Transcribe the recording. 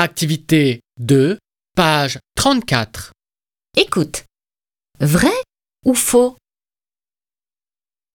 Activité 2, page 34. Écoute. Vrai ou faux?